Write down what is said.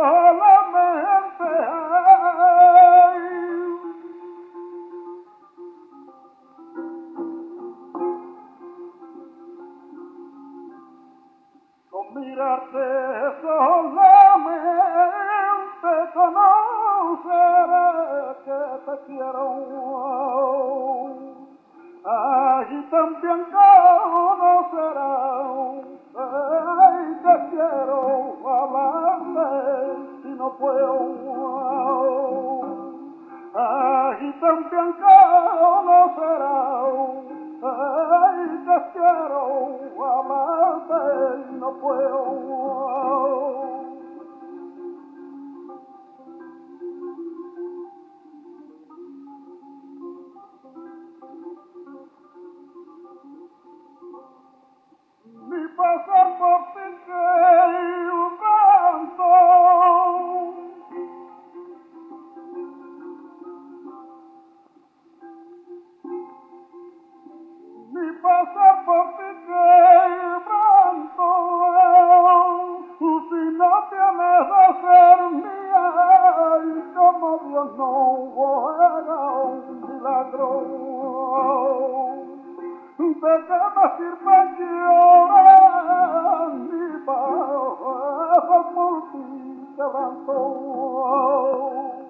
solamente hay con mirarte solamente conoceré que te quiero. Allí también conocerás, ay, te quiero amarte y no puedo. Allí también conocerás, ay, te quiero amarte y no puedo. Ni pasar por ti que un canto, ni pasar por ti que pronto, si no tienes de ser mía, y como Dios no juega un milagro. ¿De qué me sirve llorar ni para por ti quebranto?